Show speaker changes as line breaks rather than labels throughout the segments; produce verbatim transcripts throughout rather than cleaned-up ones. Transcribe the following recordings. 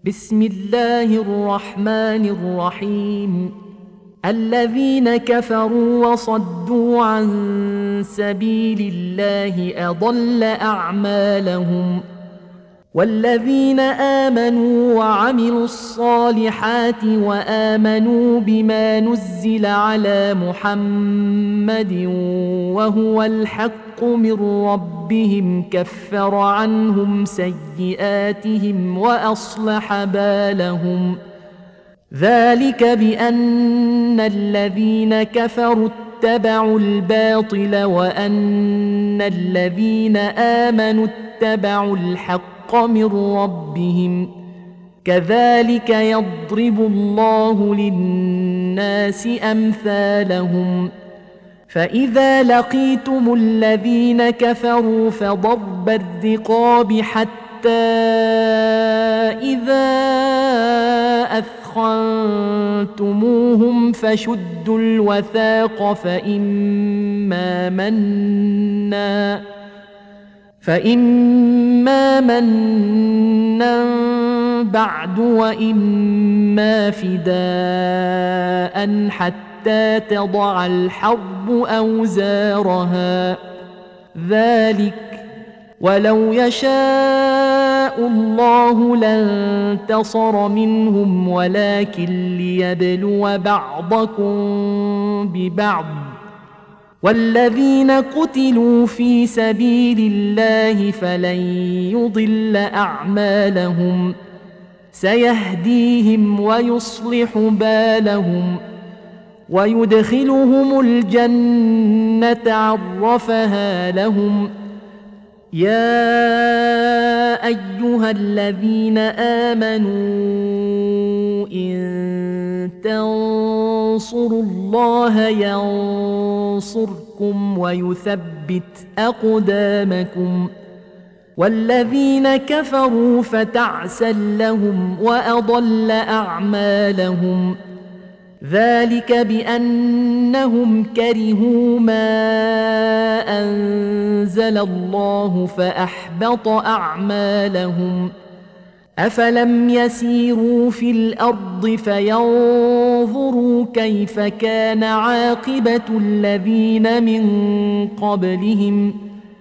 بسم الله الرحمن الرحيم. الذين كفروا وصدوا عن سبيل الله أضل أعمالهم، والذين آمنوا وعملوا الصالحات وآمنوا بما نزل على محمد وهو الحق من ربهم كفر عنهم سيئاتهم وأصلح بالهم. ذلك بأن الذين كفروا اتبعوا الباطل وأن الذين آمنوا اتبعوا الحق من ربهم، كذلك يضرب الله للناس أمثالهم. فإذا لقيتم الذين كفروا فضرب الرقاب حتى إذا أثخنتموهم فشدوا الوثاق فإما منا فإما منا بعد وإما فداء حتى تضع الحرب أوزارها. ذلك ولو يشاء الله لانتصر منهم ولكن ليبلو بعضكم ببعض، والذين قتلوا في سبيل الله فلن يضل أعمالهم، سيهديهم ويصلح بالهم ويدخلهم الجنة عرفها لهم. يا أيها الذين آمنوا إن تنصروا الله ينصركم ويثبت أقدامكم، والذين كفروا فتعسا لهم وأضل أعمالهم. ذلك بأنهم كرهوا ما أنزل الله فأحبط أعمالهم. أفلم يسيروا في الأرض فينظروا كيف كان عاقبة الذين من قبلهم،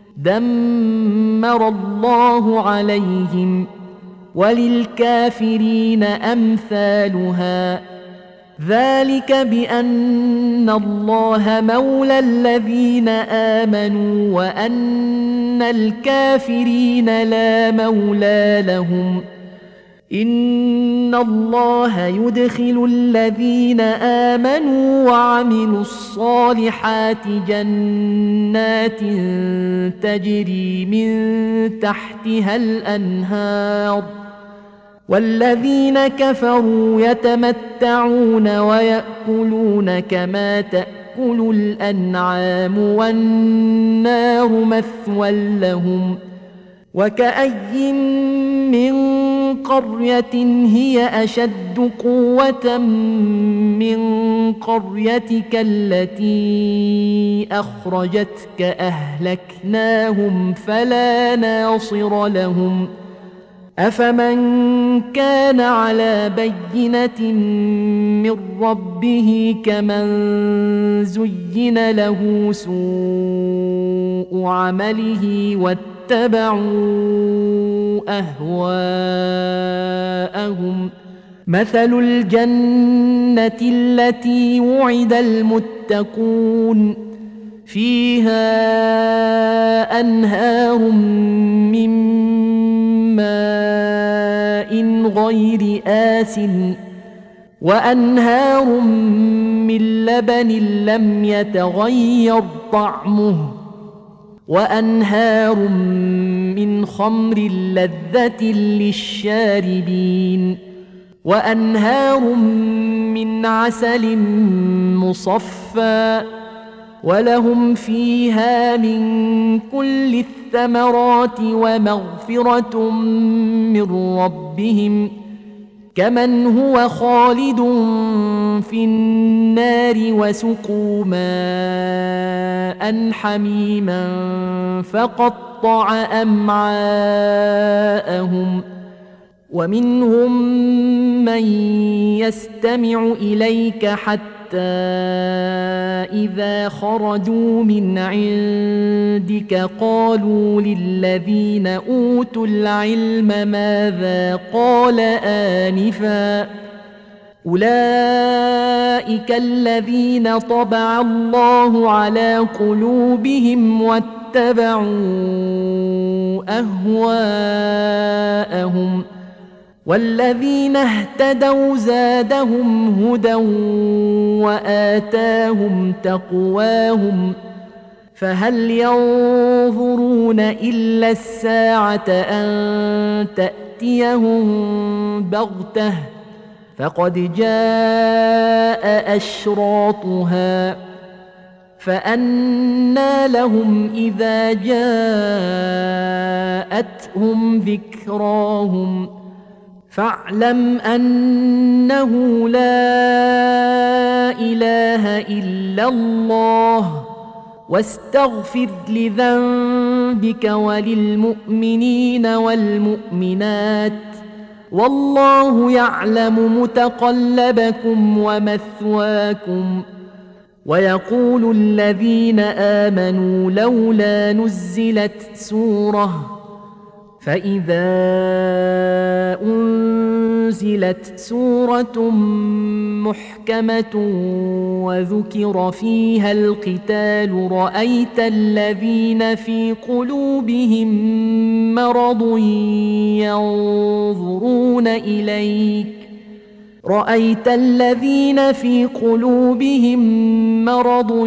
دمر الله عليهم وللكافرين أمثالها. ذلك بأن الله مولى الذين آمنوا وأن الكافرين لا مولى لهم. إن الله يدخل الذين آمنوا وعملوا الصالحات جنات تجري من تحتها الأنهار، والذين كفروا يتمتعون ويأكلون كما تأكل الأنعام والنار مثوى لهم. وكأي من قرية هي أشد قوة من قريتك التي أخرجتك أهلكناهم فلا ناصر لهم. أفمن كان على بينة من ربه كمن زين له سوء عمله واتبعوا أهواءهم. مثل الجنة التي وعد المتقون فيها أنهار من ماء غير آسٍ وأنهار من لبن لم يتغير طعمه وأنهار من خمر لذة للشاربين وأنهار من عسل مصفى ولهم فيها من كل الثمرات ومغفرة من ربهم كمن هو خالد في النار وسقوا ماء حميما فقطع أمعاءهم ومنهم من يستمع إليك حتى إذا خرجوا من عندك قالوا للذين أوتوا العلم ماذا قال آنفا أولئك الذين طبع الله على قلوبهم واتبعوا أهواءهم والذين اهتدوا زادهم هدى وآتاهم تقواهم فهل ينظرون إلا الساعة أن تأتيهم بغتة فقد جاء أشراطها فأنى لهم إذا جاءتهم ذكراهم فاعلم أنه لا إله إلا الله واستغفر لذنبك وللمؤمنين والمؤمنات والله يعلم متقلبكم ومثواكم ويقول الذين آمنوا لولا نزلت سورة فإذا أنزلت سورة محكمة وذكر فيها القتال رأيت الذين في قلوبهم مرض ينظرون إليك رأيت الذين في قلوبهم مرض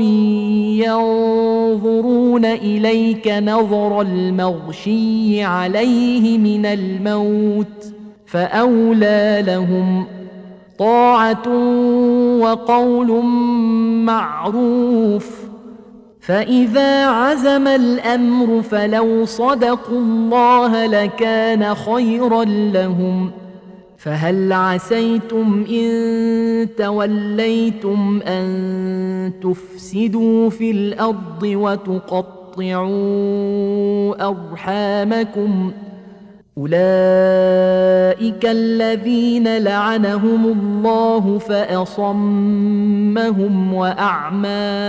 ينظرون إليك نظر المغشي عليه من الموت فأولى لهم طاعة وقول معروف فإذا عزم الأمر فلو صدقوا الله لكان خيرا لهم فهل عسيتم إن توليتم أن تفسدوا في الأرض وتقطعوا أرحامكم أولئك الذين لعنهم الله فأصمهم وأعمى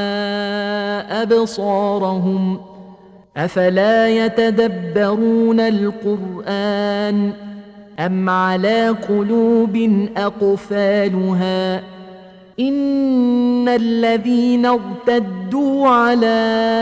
أبصارهم أفلا يتدبرون القرآن أم على قلوب أقفالها إن الذين ارتدوا على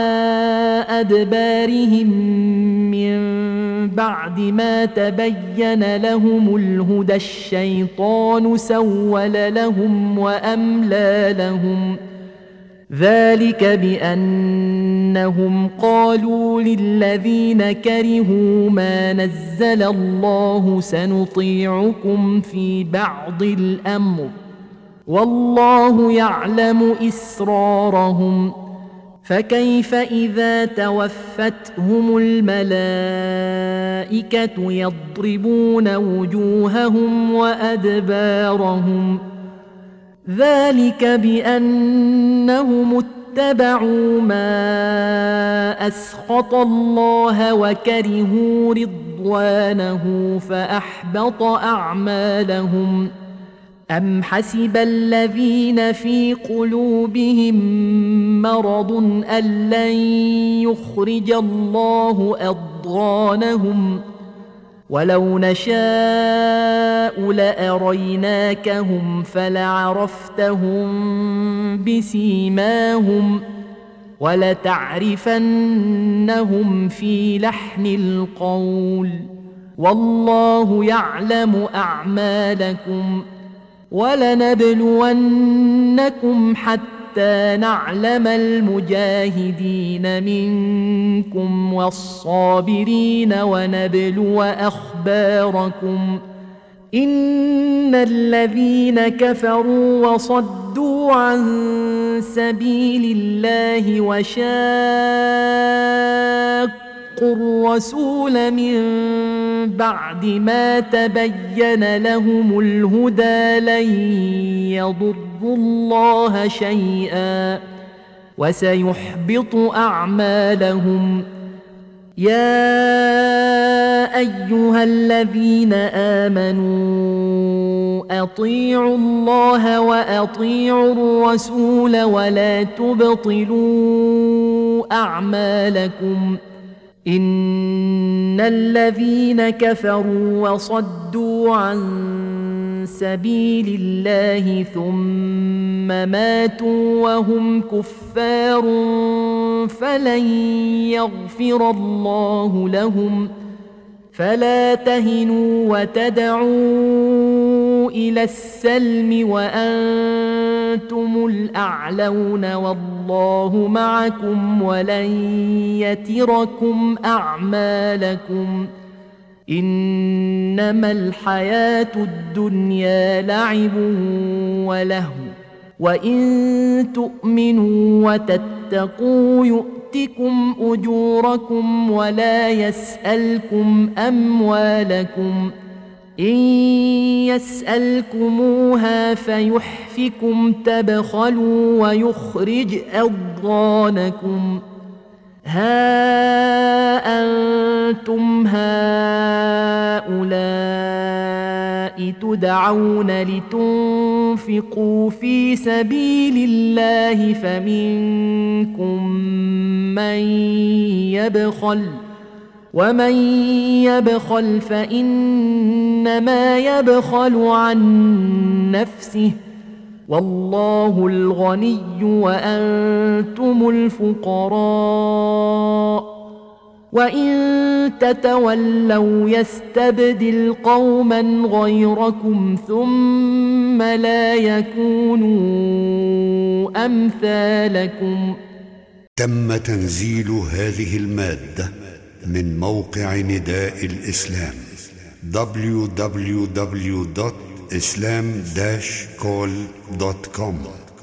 أدبارهم من بعد ما تبين لهم الهدى الشيطان سول لهم وأملى لهم ذلك بأنهم قالوا للذين كرهوا ما نزل الله سنطيعكم في بعض الأمر والله يعلم إسرارهم فكيف إذا توفتهم الملائكة يضربون وجوههم وأدبارهم ذلك بأنهم اتبعوا ما أسخط الله وكرهوا رضوانه فأحبط أعمالهم أم حسب الذين في قلوبهم مرض أن لن يخرج الله أضغانهم ولو نشاء لأريناكهم فلعرفتهم بسيماهم ولتعرفنهم في لحن القول والله يعلم أعمالكم ولنبلونكم حتى نعلم المجاهدين منكم والصابرين ونبلو أخباركم إن الذين كفروا وصدوا عن سبيل الله وشاقوا الرسول من بعد ما تبين لهم الهدى لن يضروا الله شيئا وسيحبط أعمالهم يا أيها الذين آمنوا أطيعوا الله وأطيعوا الرسول ولا تبطلوا أعمالكم إن الذين كفروا وصدوا عن سبيل الله ثم ماتوا وهم كفار فلن يغفر الله لهم فلا تهنوا وتدعوا إلى السلم وأنتم الأعلون والله معكم ولن يتركم أعمالكم إنما الحياة الدنيا لعب ولهو وإن تؤمنوا وتتقوا يؤتكم أجوركم ولا يسألكم أموالكم إن يسألكموها فيحفكم تبخلوا ويخرج أضغانكم ها أنتم هؤلاء تدعون لتنفقوا في سبيل الله فمنكم من يبخل ومن يبخل فإنما يبخل عن نفسه والله الغني وأنتم الفقراء وإن تتولوا يستبدل قوما غيركم ثم لا يكونوا أمثالكم.
تم تنزيل هذه المادة من موقع نداء الإسلام دبليو دبليو دبليو دوت islam dash call دوت كوم.